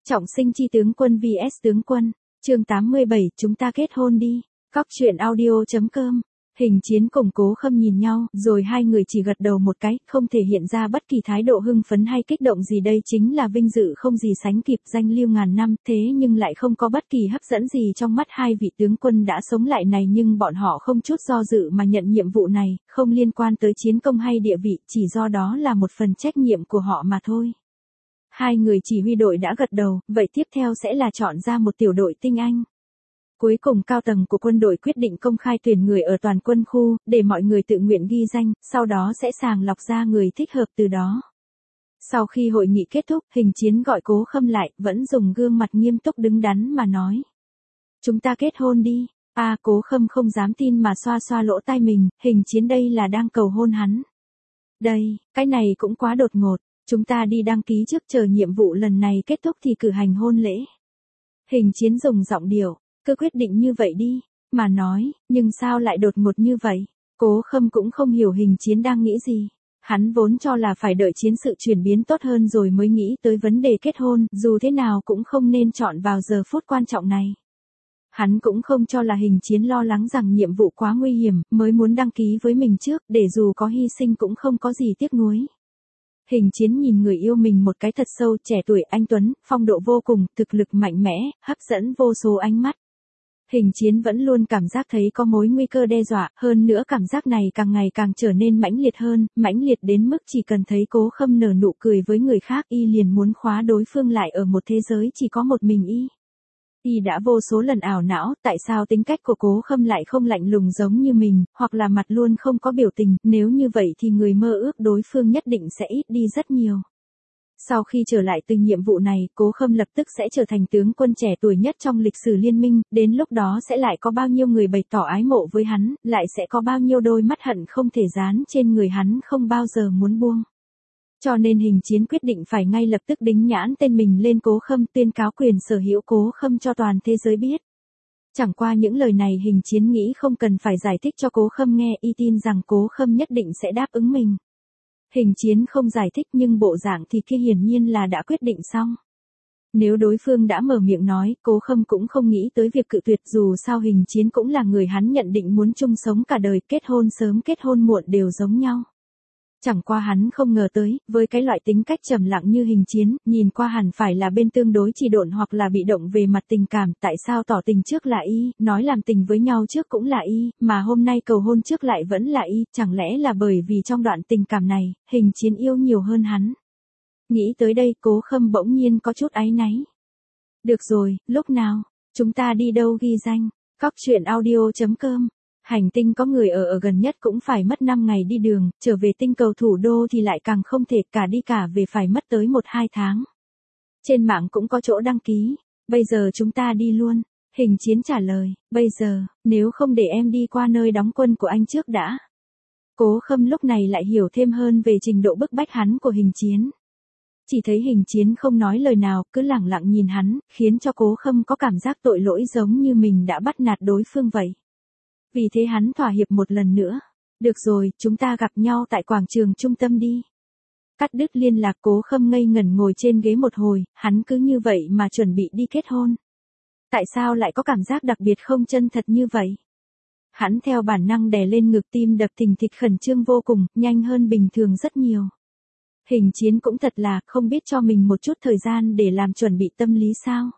Trọng sinh chi tướng quân vs tướng quân, chương 87, chúng ta kết hôn đi. Cóc truyện audio.com. Hình Chiến cùng Cố Khâm nhìn nhau, rồi hai người chỉ gật đầu một cái, không thể hiện ra bất kỳ thái độ hưng phấn hay kích động gì. Đây chính là vinh dự không gì sánh kịp, danh lưu ngàn năm, thế nhưng lại không có bất kỳ hấp dẫn gì trong mắt hai vị tướng quân đã sống lại này. Nhưng bọn họ không chút do dự mà nhận nhiệm vụ này, không liên quan tới chiến công hay địa vị, chỉ do đó là một phần trách nhiệm của họ mà thôi. Hai người chỉ huy đội đã gật đầu, vậy tiếp theo sẽ là chọn ra một tiểu đội tinh anh. Cuối cùng cao tầng của quân đội quyết định công khai tuyển người ở toàn quân khu, để mọi người tự nguyện ghi danh, sau đó sẽ sàng lọc ra người thích hợp từ đó. Sau khi hội nghị kết thúc, Hình Chiến gọi Cố Khâm lại, vẫn dùng gương mặt nghiêm túc đứng đắn mà nói. Chúng ta kết hôn đi. Cố Khâm không dám tin mà xoa xoa lỗ tai mình, Hình Chiến đây là đang cầu hôn hắn. Đây, cái này cũng quá đột ngột, chúng ta đi đăng ký trước, chờ nhiệm vụ lần này kết thúc thì cử hành hôn lễ. Hình Chiến dùng giọng điệu. Cứ quyết định như vậy đi, mà nói, nhưng sao lại đột ngột như vậy? Cố Khâm cũng không hiểu Hình Chiến đang nghĩ gì. Hắn vốn cho là phải đợi chiến sự chuyển biến tốt hơn rồi mới nghĩ tới vấn đề kết hôn, dù thế nào cũng không nên chọn vào giờ phút quan trọng này. Hắn cũng không cho là Hình Chiến lo lắng rằng nhiệm vụ quá nguy hiểm, mới muốn đăng ký với mình trước, để dù có hy sinh cũng không có gì tiếc nuối. Hình Chiến nhìn người yêu mình một cái thật sâu, trẻ tuổi, anh tuấn, phong độ vô cùng, thực lực mạnh mẽ, hấp dẫn vô số ánh mắt. Hình Chiến vẫn luôn cảm giác thấy có mối nguy cơ đe dọa, hơn nữa cảm giác này càng ngày càng trở nên mãnh liệt hơn, mãnh liệt đến mức chỉ cần thấy Cố Khâm nở nụ cười với người khác y liền muốn khóa đối phương lại ở một thế giới chỉ có một mình y. Y đã vô số lần ảo não, tại sao tính cách của Cố Khâm lại không lạnh lùng giống như mình, hoặc là mặt luôn không có biểu tình, nếu như vậy thì người mơ ước đối phương nhất định sẽ ít đi rất nhiều. Sau khi trở lại từ nhiệm vụ này, Cố Khâm lập tức sẽ trở thành tướng quân trẻ tuổi nhất trong lịch sử liên minh, đến lúc đó sẽ lại có bao nhiêu người bày tỏ ái mộ với hắn, lại sẽ có bao nhiêu đôi mắt hận không thể dán trên người hắn không bao giờ muốn buông. Cho nên Hình Chiến quyết định phải ngay lập tức đính nhãn tên mình lên Cố Khâm, tuyên cáo quyền sở hữu Cố Khâm cho toàn thế giới biết. Chẳng qua những lời này Hình Chiến nghĩ không cần phải giải thích cho Cố Khâm nghe, y tin rằng Cố Khâm nhất định sẽ đáp ứng mình. Hình Chiến không giải thích nhưng bộ dạng thì kia hiển nhiên là đã quyết định xong. Nếu đối phương đã mở miệng nói, Cố Khâm cũng không nghĩ tới việc cự tuyệt, dù sao Hình Chiến cũng là người hắn nhận định muốn chung sống cả đời, kết hôn sớm kết hôn muộn đều giống nhau. Chẳng qua hắn không ngờ tới, với cái loại tính cách trầm lặng như Hình Chiến, nhìn qua hẳn phải là bên tương đối trì độn hoặc là bị động về mặt tình cảm, tại sao tỏ tình trước là y, nói làm tình với nhau trước cũng là y, mà hôm nay cầu hôn trước lại vẫn là y, chẳng lẽ là bởi vì trong đoạn tình cảm này, Hình Chiến yêu nhiều hơn hắn. Nghĩ tới đây, Cố Khâm bỗng nhiên có chút áy náy. Được rồi, lúc nào, chúng ta đi đâu ghi danh, cóc truyện audio.com. Hành tinh có người ở gần nhất cũng phải mất 5 ngày đi đường, trở về tinh cầu thủ đô thì lại càng không thể, cả đi cả về phải mất tới 1-2 tháng. Trên mạng cũng có chỗ đăng ký, bây giờ chúng ta đi luôn. Hình Chiến trả lời, bây giờ, nếu không để em đi qua nơi đóng quân của anh trước đã. Cố Khâm lúc này lại hiểu thêm hơn về trình độ bức bách hắn của Hình Chiến. Chỉ thấy Hình Chiến không nói lời nào, cứ lẳng lặng nhìn hắn, khiến cho Cố Khâm có cảm giác tội lỗi giống như mình đã bắt nạt đối phương vậy. Vì thế hắn thỏa hiệp một lần nữa. Được rồi, chúng ta gặp nhau tại quảng trường trung tâm đi. Cắt đứt liên lạc, Cố Khâm ngây ngẩn ngồi trên ghế một hồi, hắn cứ như vậy mà chuẩn bị đi kết hôn. Tại sao lại có cảm giác đặc biệt không chân thật như vậy? Hắn theo bản năng đè lên ngực, tim đập thình thịch, khẩn trương vô cùng, nhanh hơn bình thường rất nhiều. Hình Chiến cũng thật là không biết cho mình một chút thời gian để làm chuẩn bị tâm lý sao.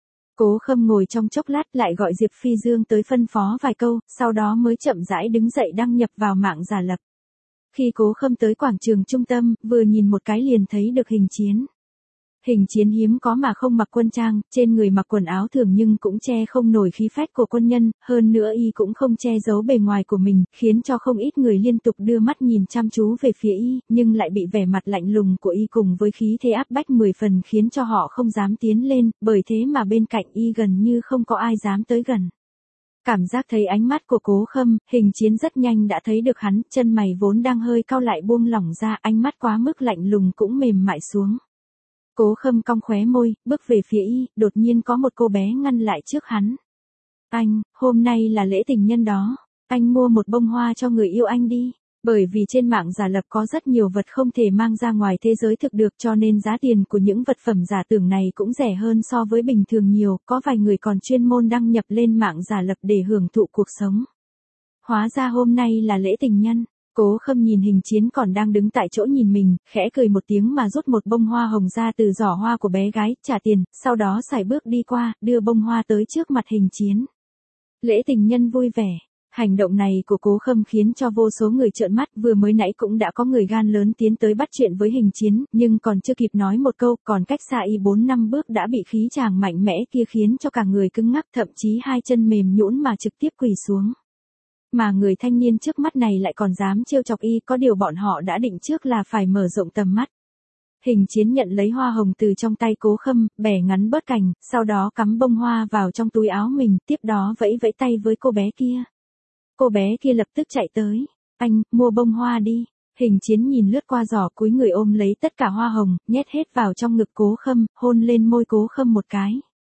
Cố Khâm ngồi trong chốc lát lại gọi Diệp Phi Dương tới phân phó vài câu, sau đó mới chậm rãi đứng dậy đăng nhập vào mạng giả lập. Khi Cố Khâm tới quảng trường trung tâm, vừa nhìn một cái liền thấy được Hình Chiến. Hình Chiến hiếm có mà không mặc quân trang, trên người mặc quần áo thường nhưng cũng che không nổi khí phách của quân nhân, hơn nữa y cũng không che giấu bề ngoài của mình, khiến cho không ít người liên tục đưa mắt nhìn chăm chú về phía y, nhưng lại bị vẻ mặt lạnh lùng của y cùng với khí thế áp bách 10 phần khiến cho họ không dám tiến lên, bởi thế mà bên cạnh y gần như không có ai dám tới gần. Cảm giác thấy ánh mắt của Cố Khâm, Hình Chiến rất nhanh đã thấy được hắn, chân mày vốn đang hơi cau lại buông lỏng ra, ánh mắt quá mức lạnh lùng cũng mềm mại xuống. Cố Khâm cong khóe môi, bước về phía y, đột nhiên có một cô bé ngăn lại trước hắn. Anh, hôm nay là lễ tình nhân đó, anh mua một bông hoa cho người yêu anh đi. Bởi vì trên mạng giả lập có rất nhiều vật không thể mang ra ngoài thế giới thực được, cho nên giá tiền của những vật phẩm giả tưởng này cũng rẻ hơn so với bình thường nhiều, có vài người còn chuyên môn đăng nhập lên mạng giả lập để hưởng thụ cuộc sống. Hóa ra hôm nay là lễ tình nhân. Cố Khâm nhìn Hình Chiến còn đang đứng tại chỗ nhìn mình, khẽ cười một tiếng mà rút một bông hoa hồng ra từ giỏ hoa của bé gái, trả tiền, sau đó sải bước đi qua, đưa bông hoa tới trước mặt Hình Chiến. Lễ tình nhân vui vẻ. Hành động này của Cố Khâm khiến cho vô số người trợn mắt, vừa mới nãy cũng đã có người gan lớn tiến tới bắt chuyện với Hình Chiến, nhưng còn chưa kịp nói một câu, còn cách xa y 4-5 bước đã bị khí chàng mạnh mẽ kia khiến cho cả người cứng ngắc, thậm chí hai chân mềm nhũn mà trực tiếp quỳ xuống. Mà người thanh niên trước mắt này lại còn dám trêu chọc y, có điều bọn họ đã định trước là phải mở rộng tầm mắt. Hình Chiến nhận lấy hoa hồng từ trong tay Cố Khâm, bẻ ngắn bớt cành, sau đó cắm bông hoa vào trong túi áo mình, tiếp đó vẫy vẫy tay với cô bé kia. Cô bé kia lập tức chạy tới. Anh, mua bông hoa đi. Hình Chiến nhìn lướt qua giỏ, cúi người ôm lấy tất cả hoa hồng, nhét hết vào trong ngực Cố Khâm, hôn lên môi Cố Khâm một cái.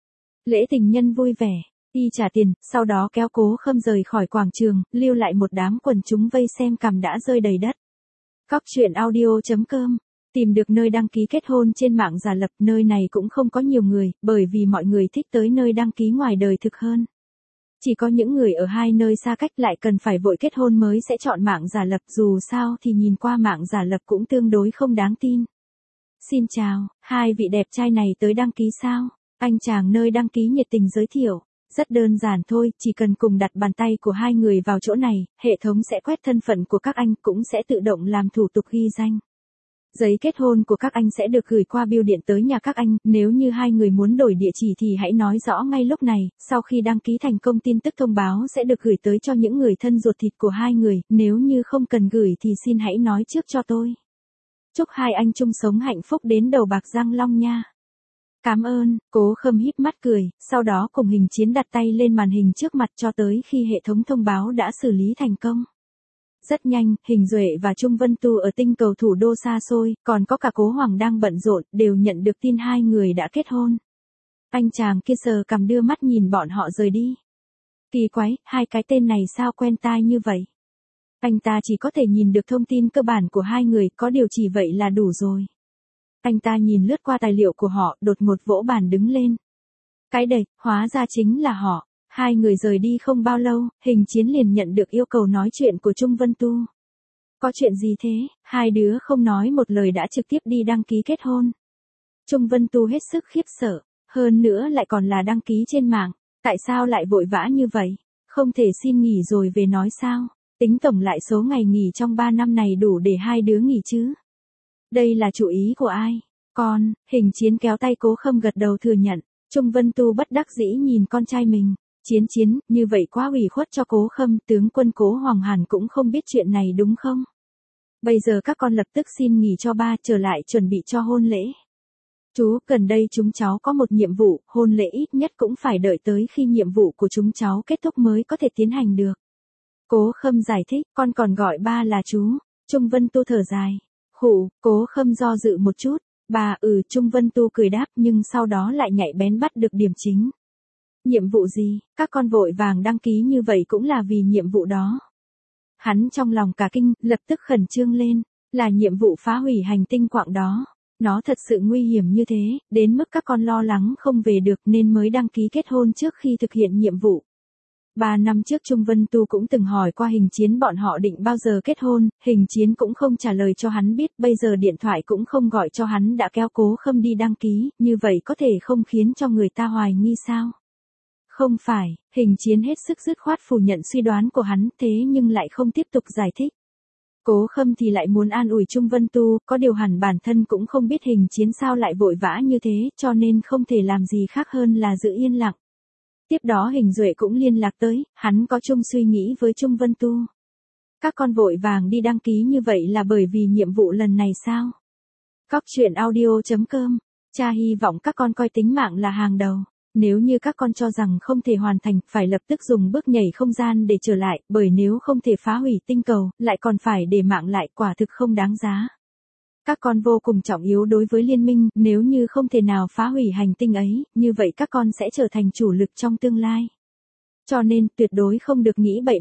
Lễ tình nhân vui vẻ. Y trả tiền, sau đó kéo Cố Khâm rời khỏi quảng trường, lưu lại một đám quần chúng vây xem cằm đã rơi đầy đất. Cóc truyện audio.com. Tìm được nơi đăng ký kết hôn trên mạng giả lập, nơi này cũng không có nhiều người, bởi vì mọi người thích tới nơi đăng ký ngoài đời thực hơn. Chỉ có những người ở hai nơi xa cách lại cần phải vội kết hôn mới sẽ chọn mạng giả lập, dù sao thì nhìn qua mạng giả lập cũng tương đối không đáng tin. Xin chào, hai vị đẹp trai này tới đăng ký sao? Anh chàng nơi đăng ký nhiệt tình giới thiệu. Rất đơn giản thôi, chỉ cần cùng đặt bàn tay của hai người vào chỗ này, hệ thống sẽ quét thân phận của các anh, cũng sẽ tự động làm thủ tục ghi danh. Giấy kết hôn của các anh sẽ được gửi qua bưu điện tới nhà các anh, nếu như hai người muốn đổi địa chỉ thì hãy nói rõ ngay lúc này, sau khi đăng ký thành công tin tức thông báo sẽ được gửi tới cho những người thân ruột thịt của hai người, nếu như không cần gửi thì xin hãy nói trước cho tôi. Chúc hai anh chung sống hạnh phúc đến đầu bạc răng long nha. Cảm ơn, Cố Khâm híp mắt cười, sau đó cùng Hình Chiến đặt tay lên màn hình trước mặt cho tới khi hệ thống thông báo đã xử lý thành công. Rất nhanh, Hình Duệ và Trung Vân Tu ở tinh cầu thủ đô xa xôi, còn có cả Cố Hoàng đang bận rộn, đều nhận được tin hai người đã kết hôn. Anh chàng kia sờ cằm đưa mắt nhìn bọn họ rời đi. Kỳ quái, hai cái tên này sao quen tai như vậy? Anh ta chỉ có thể nhìn được thông tin cơ bản của hai người, có điều chỉ vậy là đủ rồi. Anh ta nhìn lướt qua tài liệu của họ, đột ngột vỗ bàn đứng lên. Cái đệt, hóa ra chính là họ. Hai người rời đi không bao lâu, Hình Chiến liền nhận được yêu cầu nói chuyện của Trung Vân Tu. Có chuyện gì thế? Hai đứa không nói một lời đã trực tiếp đi đăng ký kết hôn. Trung Vân Tu hết sức khiếp sợ, hơn nữa lại còn là đăng ký trên mạng. Tại sao lại vội vã như vậy? Không thể xin nghỉ rồi về nói sao? Tính tổng lại số ngày nghỉ trong 3 năm này đủ để hai đứa nghỉ chứ? Đây là chủ ý của ai? Con, Hình Chiến kéo tay Cố Khâm gật đầu thừa nhận. Trung Vân Tu bất đắc dĩ nhìn con trai mình. Chiến, như vậy quá ủy khuất cho Cố Khâm, tướng quân Cố Hoàng hẳn cũng không biết chuyện này đúng không? Bây giờ các con lập tức xin nghỉ cho ba, trở lại chuẩn bị cho hôn lễ. Chú, gần đây chúng cháu có một nhiệm vụ, hôn lễ ít nhất cũng phải đợi tới khi nhiệm vụ của chúng cháu kết thúc mới có thể tiến hành được. Cố Khâm giải thích, con còn gọi ba là chú. Trung Vân Tu thở dài. Khụ, Cố Khâm do dự một chút. Bà, Trung Vân Tu cười đáp, nhưng sau đó lại nhạy bén bắt được điểm chính. Nhiệm vụ gì? Các con vội vàng đăng ký như vậy cũng là vì nhiệm vụ đó. Hắn trong lòng cả kinh, lập tức khẩn trương lên. Là nhiệm vụ phá hủy hành tinh quạng đó. Nó thật sự nguy hiểm như thế, đến mức các con lo lắng không về được nên mới đăng ký kết hôn trước khi thực hiện nhiệm vụ. 3 năm trước Trung Vân Tu cũng từng hỏi qua Hình Chiến bọn họ định bao giờ kết hôn, Hình Chiến cũng không trả lời cho hắn biết, bây giờ điện thoại cũng không gọi cho hắn đã kéo Cố Khâm đi đăng ký, như vậy có thể không khiến cho người ta hoài nghi sao? Không phải, Hình Chiến hết sức dứt khoát phủ nhận suy đoán của hắn, thế nhưng lại không tiếp tục giải thích. Cố Khâm thì lại muốn an ủi Trung Vân Tu, có điều hẳn bản thân cũng không biết Hình Chiến sao lại vội vã như thế, cho nên không thể làm gì khác hơn là giữ yên lặng. Tiếp đó Hình Duệ cũng liên lạc tới, hắn có chung suy nghĩ với Trung Vân Tu. Các con vội vàng đi đăng ký như vậy là bởi vì nhiệm vụ lần này sao? Cóc truyện audio.com, cha hy vọng các con coi tính mạng là hàng đầu. Nếu như các con cho rằng không thể hoàn thành, phải lập tức dùng bước nhảy không gian để trở lại, bởi nếu không thể phá hủy tinh cầu, lại còn phải để mạng lại, quả thực không đáng giá. Các con vô cùng trọng yếu đối với liên minh, nếu như không thể nào phá hủy hành tinh ấy, như vậy các con sẽ trở thành chủ lực trong tương lai. Cho nên, tuyệt đối không được nghĩ bậy bạ.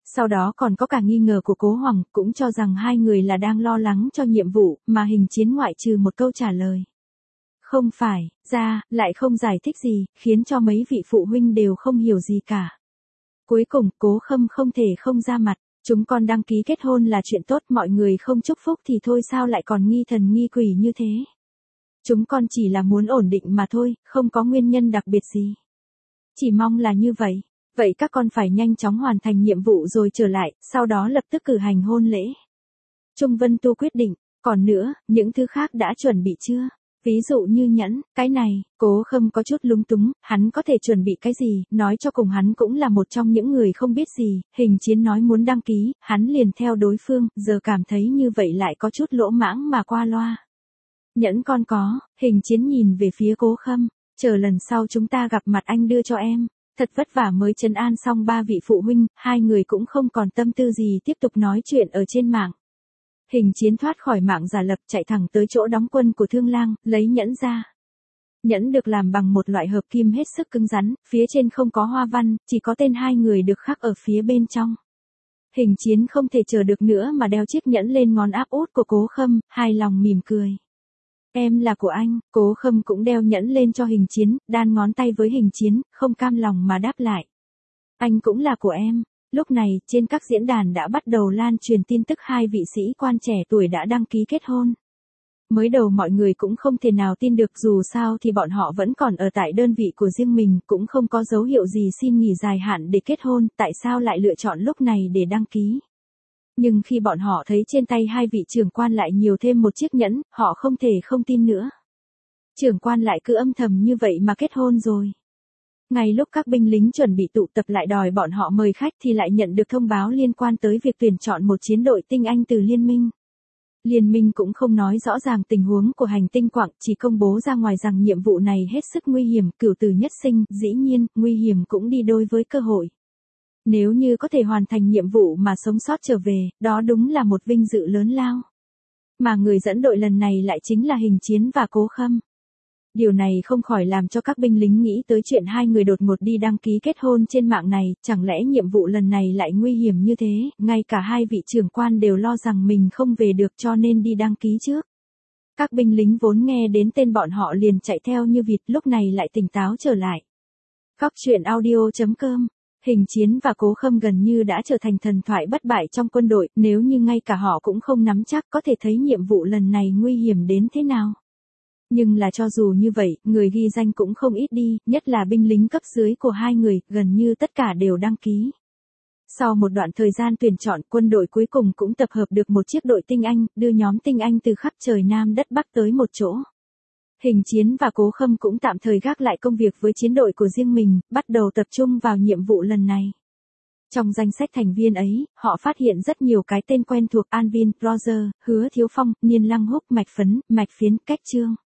Sau đó còn có cả nghi ngờ của Cố Hoàng, cũng cho rằng hai người là đang lo lắng cho nhiệm vụ, mà Hình Chiến ngoại trừ một câu trả lời. Không phải, ra, lại không giải thích gì, khiến cho mấy vị phụ huynh đều không hiểu gì cả. Cuối cùng, Cố Khâm không thể không ra mặt, chúng con đăng ký kết hôn là chuyện tốt, mọi người không chúc phúc thì thôi sao lại còn nghi thần nghi quỷ như thế. Chúng con chỉ là muốn ổn định mà thôi, không có nguyên nhân đặc biệt gì. Chỉ mong là như vậy. Vậy các con phải nhanh chóng hoàn thành nhiệm vụ rồi trở lại, sau đó lập tức cử hành hôn lễ. Trung Vân Tu quyết định, còn nữa, những thứ khác đã chuẩn bị chưa? Ví dụ như nhẫn, cái này, Cố Khâm có chút lúng túng, hắn có thể chuẩn bị cái gì, nói cho cùng hắn cũng là một trong những người không biết gì, Hình Chiến nói muốn đăng ký, hắn liền theo đối phương, giờ cảm thấy như vậy lại có chút lỗ mãng mà qua loa. Nhẫn con có, Hình Chiến nhìn về phía Cố Khâm, chờ lần sau chúng ta gặp mặt anh đưa cho em. Thật vất vả mới trấn an xong ba vị phụ huynh, hai người cũng không còn tâm tư gì tiếp tục nói chuyện ở trên mạng. Hình Chiến thoát khỏi mạng giả lập chạy thẳng tới chỗ đóng quân của Thương Lang, lấy nhẫn ra. Nhẫn được làm bằng một loại hợp kim hết sức cứng rắn, phía trên không có hoa văn, chỉ có tên hai người được khắc ở phía bên trong. Hình Chiến không thể chờ được nữa mà đeo chiếc nhẫn lên ngón áp út của Cố Khâm, hài lòng mỉm cười. Em là của anh, Cố Khâm cũng đeo nhẫn lên cho Hình Chiến, đan ngón tay với Hình Chiến, không cam lòng mà đáp lại. Anh cũng là của em. Lúc này, trên các diễn đàn đã bắt đầu lan truyền tin tức hai vị sĩ quan trẻ tuổi đã đăng ký kết hôn. Mới đầu mọi người cũng không thể nào tin được, dù sao thì bọn họ vẫn còn ở tại đơn vị của riêng mình, cũng không có dấu hiệu gì xin nghỉ dài hạn để kết hôn, tại sao lại lựa chọn lúc này để đăng ký. Nhưng khi bọn họ thấy trên tay hai vị trưởng quan lại nhiều thêm một chiếc nhẫn, họ không thể không tin nữa. Trưởng quan lại cứ âm thầm như vậy mà kết hôn rồi. Ngay lúc các binh lính chuẩn bị tụ tập lại đòi bọn họ mời khách thì lại nhận được thông báo liên quan tới việc tuyển chọn một chiến đội tinh anh từ liên minh. Liên minh cũng không nói rõ ràng tình huống của hành tinh Quặng, chỉ công bố ra ngoài rằng nhiệm vụ này hết sức nguy hiểm, cửu tử nhất sinh, dĩ nhiên, nguy hiểm cũng đi đôi với cơ hội. Nếu như có thể hoàn thành nhiệm vụ mà sống sót trở về, đó đúng là một vinh dự lớn lao. Mà người dẫn đội lần này lại chính là Hình Chiến và Cố Khâm. Điều này không khỏi làm cho các binh lính nghĩ tới chuyện hai người đột ngột đi đăng ký kết hôn trên mạng này, chẳng lẽ nhiệm vụ lần này lại nguy hiểm như thế, ngay cả hai vị trưởng quan đều lo rằng mình không về được cho nên đi đăng ký trước. Các binh lính vốn nghe đến tên bọn họ liền chạy theo như vịt, lúc này lại tỉnh táo trở lại. Góc truyện audio.com. Hình Chiến và Cố Khâm gần như đã trở thành thần thoại bất bại trong quân đội, nếu như ngay cả họ cũng không nắm chắc có thể thấy nhiệm vụ lần này nguy hiểm đến thế nào. Nhưng là cho dù như vậy, người ghi danh cũng không ít đi, nhất là binh lính cấp dưới của hai người, gần như tất cả đều đăng ký. Sau một đoạn thời gian tuyển chọn, quân đội cuối cùng cũng tập hợp được một chiếc đội tinh anh, đưa nhóm tinh anh từ khắp trời Nam đất Bắc tới một chỗ. Hình Chiến và Cố Khâm cũng tạm thời gác lại công việc với chiến đội của riêng mình, bắt đầu tập trung vào nhiệm vụ lần này. Trong danh sách thành viên ấy, họ phát hiện rất nhiều cái tên quen thuộc: An Vin, Roger, Hứa Thiếu Phong, Niên Lăng Húc, Mạch Phấn, Mạch Phiến, Cách Trương.